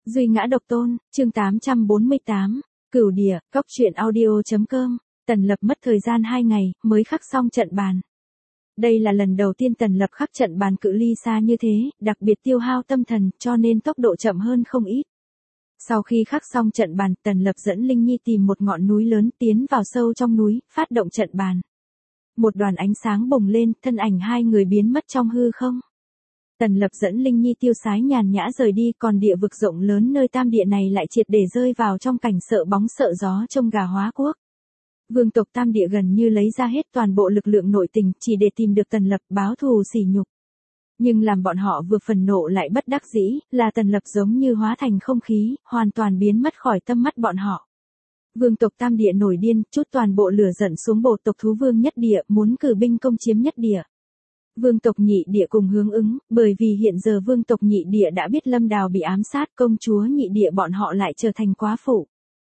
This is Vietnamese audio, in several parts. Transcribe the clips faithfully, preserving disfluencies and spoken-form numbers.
Duy ngã độc tôn, chương tám trăm bốn mươi tám, Cửu Địa, Cóc truyện audio.com, Tần Lập mất thời gian hai ngày, mới khắc xong trận bàn. Đây là lần đầu tiên Tần Lập khắc trận bàn cự ly xa như thế, đặc biệt tiêu hao tâm thần, cho nên tốc độ chậm hơn không ít. Sau khi khắc xong trận bàn, Tần Lập dẫn Linh Nhi tìm một ngọn núi lớn tiến vào sâu trong núi, phát động trận bàn. Một đoàn ánh sáng bùng lên, thân ảnh hai người biến mất trong hư không. Tần Lập dẫn Linh Nhi tiêu sái nhàn nhã rời đi, còn địa vực rộng lớn nơi tam địa này lại triệt để rơi vào trong cảnh sợ bóng sợ gió trông gà hóa quốc. Vương tộc tam địa gần như lấy ra hết toàn bộ lực lượng nội tình chỉ để tìm được Tần Lập báo thù sỉ nhục. Nhưng làm bọn họ vừa phần nộ lại bất đắc dĩ, là Tần Lập giống như hóa thành không khí, hoàn toàn biến mất khỏi tâm mắt bọn họ. Vương tộc tam địa nổi điên, chút toàn bộ lửa giận xuống bộ tộc thú vương nhất địa, muốn cử binh công chiếm nhất địa. Vương tộc nhị địa cùng hướng ứng, bởi vì hiện giờ vương tộc nhị địa đã biết Lâm Đào bị ám sát, công chúa nhị địa bọn họ lại trở thành quá phụ.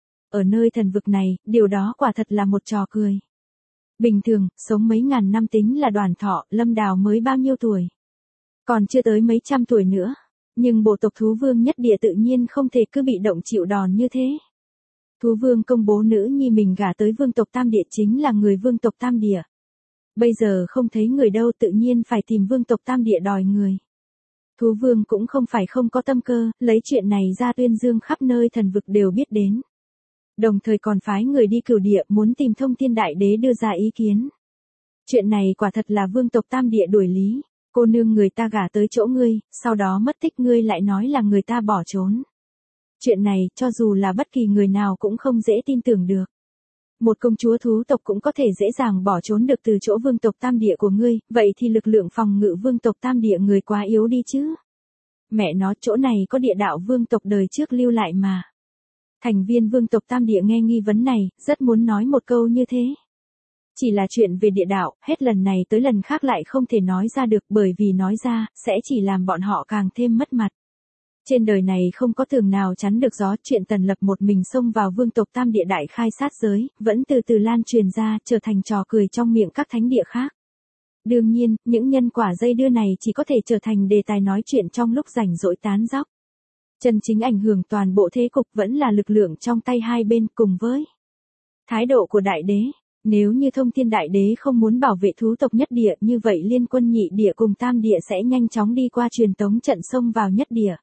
Ở nơi thần vực này, điều đó quả thật là một trò cười. Bình thường, sống mấy ngàn năm tính là đoàn thọ, Lâm Đào mới bao nhiêu tuổi? Còn chưa tới mấy trăm tuổi nữa. Nhưng bộ tộc thú vương nhất địa tự nhiên không thể cứ bị động chịu đòn như thế. Thú vương công bố nữ nhi mình gả tới vương tộc tam địa chính là người vương tộc tam địa. Bây giờ không thấy người đâu, tự nhiên phải tìm vương tộc tam địa đòi người. Thú vương cũng không phải không có tâm cơ, lấy chuyện này ra tuyên dương khắp nơi thần vực đều biết đến. Đồng thời còn phái người đi Cửu Địa muốn tìm Thông Thiên Đại Đế đưa ra ý kiến. Chuyện này quả thật là vương tộc tam địa đuổi lý. Cô nương người ta gả tới chỗ ngươi, sau đó mất tích, ngươi lại nói là người ta bỏ trốn. Chuyện này, cho dù là bất kỳ người nào cũng không dễ tin tưởng được. Một công chúa thú tộc cũng có thể dễ dàng bỏ trốn được từ chỗ vương tộc tam địa của ngươi, vậy thì lực lượng phòng ngự vương tộc tam địa người quá yếu đi chứ. Mẹ nó, chỗ này có địa đạo vương tộc đời trước lưu lại mà. Thành viên vương tộc tam địa nghe nghi vấn này, rất muốn nói một câu như thế. Chỉ là chuyện về địa đạo, hết lần này tới lần khác lại không thể nói ra được, bởi vì nói ra, sẽ chỉ làm bọn họ càng thêm mất mặt. Trên đời này không có tường nào chắn được gió, chuyện Tần Lập một mình xông vào vương tộc tam địa đại khai sát giới, vẫn từ từ lan truyền ra, trở thành trò cười trong miệng các thánh địa khác. Đương nhiên, những nhân quả dây đưa này chỉ có thể trở thành đề tài nói chuyện trong lúc rảnh rỗi tán dóc. Chân chính ảnh hưởng toàn bộ thế cục vẫn là lực lượng trong tay hai bên cùng với thái độ của đại đế. Nếu như Thông Thiên Đại Đế không muốn bảo vệ thú tộc nhất địa, như vậy liên quân nhị địa cùng tam địa sẽ nhanh chóng đi qua truyền tống trận xông vào nhất địa.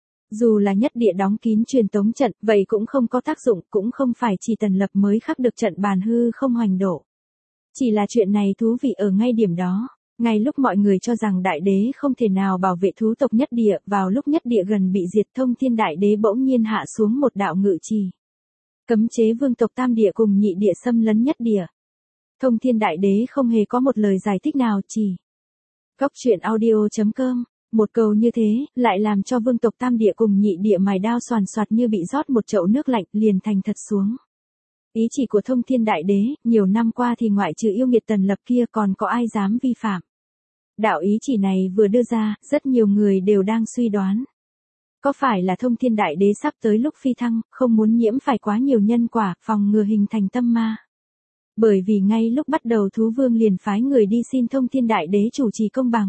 Dù là nhất địa đóng kín truyền tống trận, vậy cũng không có tác dụng, cũng không phải chỉ Tần Lập mới khắc được trận bàn hư không hoành đổ. Chỉ là chuyện này thú vị ở ngay điểm đó. Ngay lúc mọi người cho rằng đại đế không thể nào bảo vệ thú tộc nhất địa, vào lúc nhất địa gần bị diệt, Thông Thiên Đại Đế bỗng nhiên hạ xuống một đạo ngự trì. Cấm chế vương tộc tam địa cùng nhị địa xâm lấn nhất địa. Thông Thiên Đại Đế không hề có một lời giải thích nào, chỉ Cóc truyện audio.com, một câu như thế, lại làm cho vương tộc tam địa cùng nhị địa mài đao xoàn xoạt như bị rót một chậu nước lạnh, liền thành thật xuống. Ý chỉ của Thông Thiên Đại Đế, nhiều năm qua thì ngoại trừ yêu nghiệt Tần Lập kia còn có ai dám vi phạm. Đạo ý chỉ này vừa đưa ra, rất nhiều người đều đang suy đoán. Có phải là Thông Thiên Đại Đế sắp tới lúc phi thăng, không muốn nhiễm phải quá nhiều nhân quả, phòng ngừa hình thành tâm ma. Bởi vì ngay lúc bắt đầu thú vương liền phái người đi xin Thông Thiên Đại Đế chủ trì công bằng.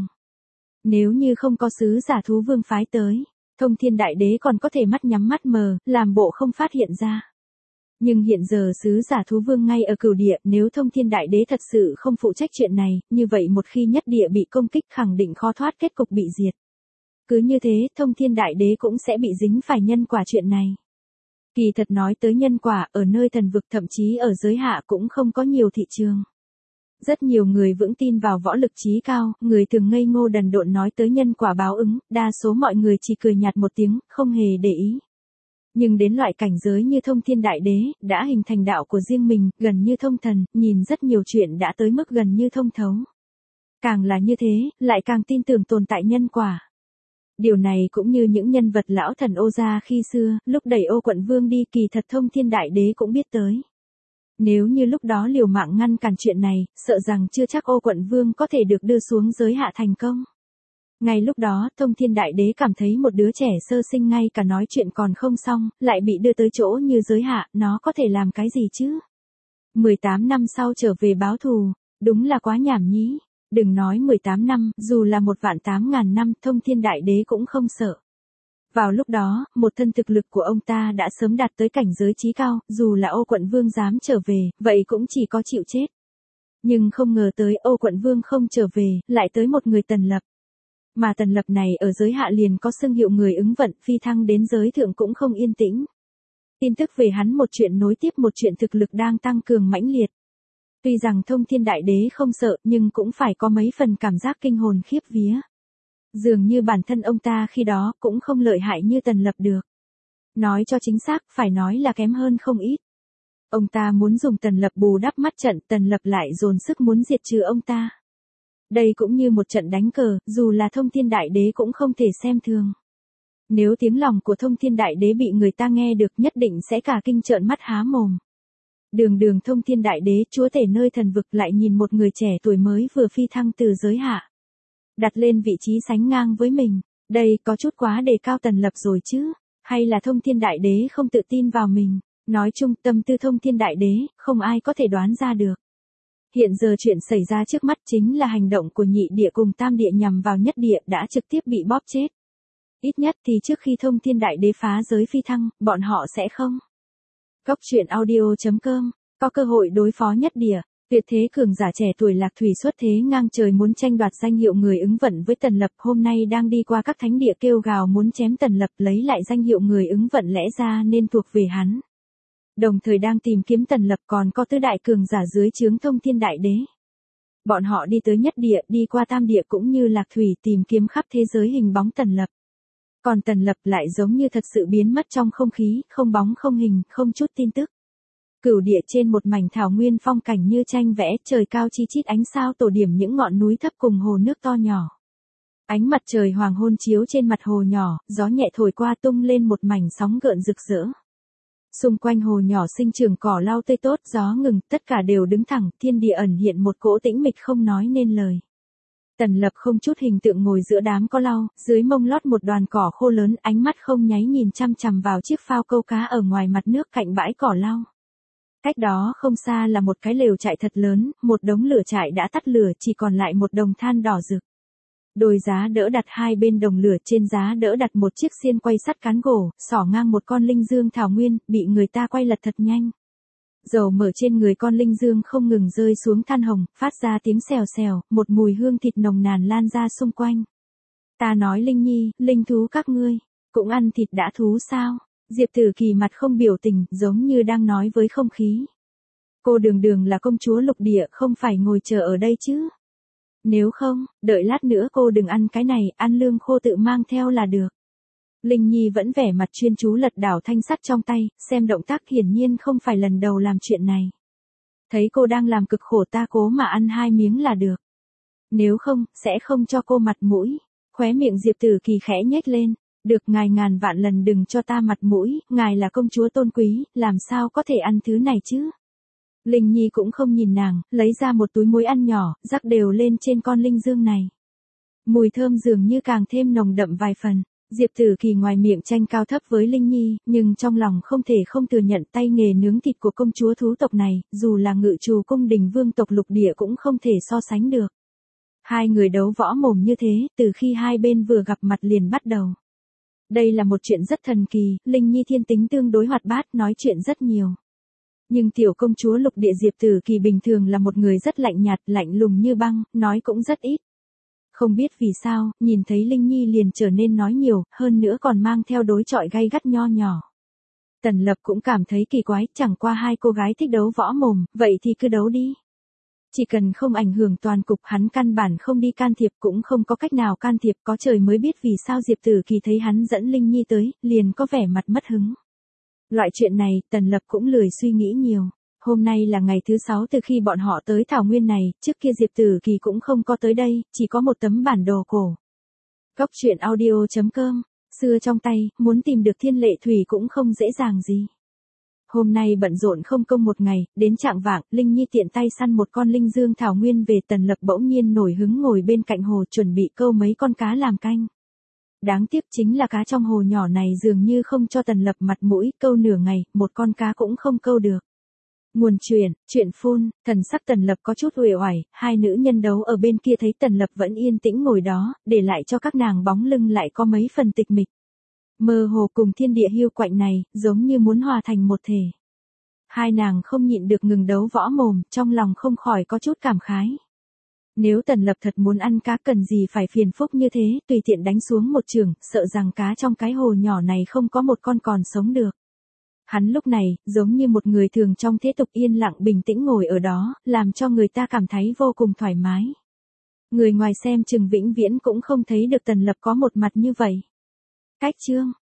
Nếu như không có sứ giả thú vương phái tới, Thông Thiên Đại Đế còn có thể mắt nhắm mắt mờ, làm bộ không phát hiện ra. Nhưng hiện giờ sứ giả thú vương ngay ở Cửu Địa, nếu Thông Thiên Đại Đế thật sự không phụ trách chuyện này, như vậy một khi nhất địa bị công kích khẳng định khó thoát kết cục bị diệt. Cứ như thế, Thông Thiên Đại Đế cũng sẽ bị dính phải nhân quả chuyện này. Kỳ thật nói tới nhân quả, ở nơi thần vực thậm chí ở giới hạ cũng không có nhiều thị trường. Rất nhiều người vững tin vào võ lực trí cao, người thường ngây ngô đần độn nói tới nhân quả báo ứng, đa số mọi người chỉ cười nhạt một tiếng, không hề để ý. Nhưng đến loại cảnh giới như Thông Thiên Đại Đế, đã hình thành đạo của riêng mình, gần như thông thần, nhìn rất nhiều chuyện đã tới mức gần như thông thấu. Càng là như thế, lại càng tin tưởng tồn tại nhân quả. Điều này cũng như những nhân vật lão thần Ô Gia khi xưa, lúc đẩy Ô Quận Vương đi, kỳ thật Thông Thiên Đại Đế cũng biết tới. Nếu như lúc đó liều mạng ngăn cản chuyện này, sợ rằng chưa chắc Ô Quận Vương có thể được đưa xuống giới hạ thành công. Ngay lúc đó, Thông Thiên Đại Đế cảm thấy một đứa trẻ sơ sinh ngay cả nói chuyện còn không xong, lại bị đưa tới chỗ như giới hạ, nó có thể làm cái gì chứ? mười tám năm sau trở về báo thù, đúng là quá nhảm nhí. Đừng nói mười tám năm, dù là một vạn tám ngàn năm, Thông Thiên Đại Đế cũng không sợ. Vào lúc đó, một thân thực lực của ông ta đã sớm đạt tới cảnh giới chí cao, dù là Ô Quận Vương dám trở về, vậy cũng chỉ có chịu chết. Nhưng không ngờ tới Ô Quận Vương không trở về, lại tới một người Tần Lập. Mà Tần Lập này ở giới hạ liền có xưng hiệu người ứng vận, phi thăng đến giới thượng cũng không yên tĩnh. Tin tức về hắn một chuyện nối tiếp một chuyện, thực lực đang tăng cường mãnh liệt. Tuy rằng Thông Thiên Đại Đế không sợ nhưng cũng phải có mấy phần cảm giác kinh hồn khiếp vía. Dường như bản thân ông ta khi đó cũng không lợi hại như Tần Lập được. Nói cho chính xác, phải nói là kém hơn không ít. Ông ta muốn dùng Tần Lập bù đắp mắt trận, Tần Lập lại dồn sức muốn diệt trừ ông ta. Đây cũng như một trận đánh cờ, dù là Thông Thiên Đại Đế cũng không thể xem thường. Nếu tiếng lòng của Thông Thiên Đại Đế bị người ta nghe được nhất định sẽ cả kinh trợn mắt há mồm. Đường đường Thông Thiên Đại Đế, chúa tể nơi thần vực, lại nhìn một người trẻ tuổi mới vừa phi thăng từ giới hạ. Đặt lên vị trí sánh ngang với mình, đây có chút quá đề cao Tần Lập rồi chứ, hay là Thông Thiên Đại Đế không tự tin vào mình. Nói chung tâm tư Thông Thiên Đại Đế, không ai có thể đoán ra được. Hiện giờ chuyện xảy ra trước mắt chính là hành động của nhị địa cùng tam địa nhằm vào nhất địa đã trực tiếp bị bóp chết. Ít nhất thì trước khi Thông Thiên Đại Đế phá giới phi thăng, bọn họ sẽ không. Góc truyện audio chấm com, có cơ hội đối phó nhất địa. Tuyệt thế cường giả trẻ tuổi Lạc Thủy xuất thế ngang trời muốn tranh đoạt danh hiệu người ứng vận với Tần Lập, hôm nay đang đi qua các thánh địa kêu gào muốn chém Tần Lập lấy lại danh hiệu người ứng vận lẽ ra nên thuộc về hắn. Đồng thời đang tìm kiếm Tần Lập còn có tứ đại cường giả dưới trướng Thông Thiên Đại Đế. Bọn họ đi tới nhất địa, đi qua tam địa cũng như Lạc Thủy tìm kiếm khắp thế giới hình bóng Tần Lập. Còn Tần Lập lại giống như thật sự biến mất trong không khí, không bóng không hình, không chút tin tức. Cửu địa trên một mảnh thảo nguyên phong cảnh như tranh vẽ, trời cao chi chít ánh sao tổ điểm những ngọn núi thấp cùng hồ nước to nhỏ. Ánh mặt trời hoàng hôn chiếu trên mặt hồ nhỏ, gió nhẹ thổi qua tung lên một mảnh sóng gợn rực rỡ. Xung quanh hồ nhỏ sinh trưởng cỏ lau tươi tốt, gió ngừng, tất cả đều đứng thẳng, thiên địa ẩn hiện một cỗ tĩnh mịch không nói nên lời. Tần Lập không chút hình tượng ngồi giữa đám cỏ lau, dưới mông lót một đoàn cỏ khô lớn, ánh mắt không nháy nhìn chăm chằm vào chiếc phao câu cá ở ngoài mặt nước cạnh bãi cỏ lau. Cách đó không xa là một cái lều trại thật lớn, một đống lửa trại đã tắt lửa, chỉ còn lại một đồng than đỏ rực. Đồi giá đỡ đặt hai bên đồng lửa, trên giá đỡ đặt một chiếc xiên quay sắt cán gỗ, xỏ ngang một con linh dương thảo nguyên, bị người ta quay lật thật nhanh. Dầu mỡ trên người con linh dương không ngừng rơi xuống than hồng, phát ra tiếng xèo xèo, một mùi hương thịt nồng nàn lan ra xung quanh. Ta nói Linh Nhi, linh thú các ngươi, cũng ăn thịt đã thú sao? Diệp Tử Kỳ mặt không biểu tình, giống như đang nói với không khí. Cô đường đường là công chúa lục địa, không phải ngồi chờ ở đây chứ. Nếu không, đợi lát nữa cô đừng ăn cái này, ăn lương khô tự mang theo là được. Linh Nhi vẫn vẻ mặt chuyên chú lật đảo thanh sắt trong tay, xem động tác hiển nhiên không phải lần đầu làm chuyện này. Thấy cô đang làm cực khổ ta cố mà ăn hai miếng là được. Nếu không, sẽ không cho cô mặt mũi. Khóe miệng Diệp Tử Kỳ khẽ nhếch lên. Được, ngài ngàn vạn lần đừng cho ta mặt mũi, ngài là công chúa tôn quý, làm sao có thể ăn thứ này chứ? Linh Nhi cũng không nhìn nàng, lấy ra một túi muối ăn nhỏ, rắc đều lên trên con linh dương này. Mùi thơm dường như càng thêm nồng đậm vài phần. Diệp Tử Kỳ ngoài miệng tranh cao thấp với Linh Nhi, nhưng trong lòng không thể không thừa nhận tay nghề nướng thịt của công chúa thú tộc này, dù là ngự trù cung đình vương tộc lục địa cũng không thể so sánh được. Hai người đấu võ mồm như thế, từ khi hai bên vừa gặp mặt liền bắt đầu. Đây là một chuyện rất thần kỳ, Linh Nhi thiên tính tương đối hoạt bát, nói chuyện rất nhiều. Nhưng tiểu công chúa lục địa Diệp Tử Kỳ bình thường là một người rất lạnh nhạt, lạnh lùng như băng, nói cũng rất ít. Không biết vì sao, nhìn thấy Linh Nhi liền trở nên nói nhiều, hơn nữa còn mang theo đối chọi gay gắt nho nhỏ. Tần Lập cũng cảm thấy kỳ quái, chẳng qua hai cô gái thích đấu võ mồm, vậy thì cứ đấu đi. Chỉ cần không ảnh hưởng toàn cục, hắn căn bản không đi can thiệp, cũng không có cách nào can thiệp, có trời mới biết vì sao Diệp Tử Kỳ thấy hắn dẫn Linh Nhi tới, liền có vẻ mặt mất hứng. Loại chuyện này, Tần Lập cũng lười suy nghĩ nhiều. Hôm nay là ngày thứ sáu từ khi bọn họ tới Thảo Nguyên này, trước kia Diệp Tử Kỳ cũng không có tới đây, chỉ có một tấm bản đồ cổ. Góc truyện audio chấm com, xưa trong tay, muốn tìm được Thiên Lệ Thủy cũng không dễ dàng gì. Hôm nay bận rộn không công một ngày, đến trạng vạng, Linh Nhi tiện tay săn một con linh dương thảo nguyên về. Tần Lập bỗng nhiên nổi hứng ngồi bên cạnh hồ chuẩn bị câu mấy con cá làm canh. Đáng tiếc chính là cá trong hồ nhỏ này dường như không cho Tần Lập mặt mũi, câu nửa ngày, một con cá cũng không câu được. Nguồn chuyện, chuyện phun, thần sắc Tần Lập có chút uể oải, hai nữ nhân đấu ở bên kia thấy Tần Lập vẫn yên tĩnh ngồi đó, để lại cho các nàng bóng lưng lại có mấy phần tịch mịch. Mơ hồ cùng thiên địa hiu quạnh này, giống như muốn hòa thành một thể. Hai nàng không nhịn được ngừng đấu võ mồm, trong lòng không khỏi có chút cảm khái. Nếu Tần Lập thật muốn ăn cá cần gì phải phiền phức như thế, tùy tiện đánh xuống một chưởng, sợ rằng cá trong cái hồ nhỏ này không có một con còn sống được. Hắn lúc này, giống như một người thường trong thế tục yên lặng bình tĩnh ngồi ở đó, làm cho người ta cảm thấy vô cùng thoải mái. Người ngoài xem chừng vĩnh viễn cũng không thấy được Tần Lập có một mặt như vậy. Cách chương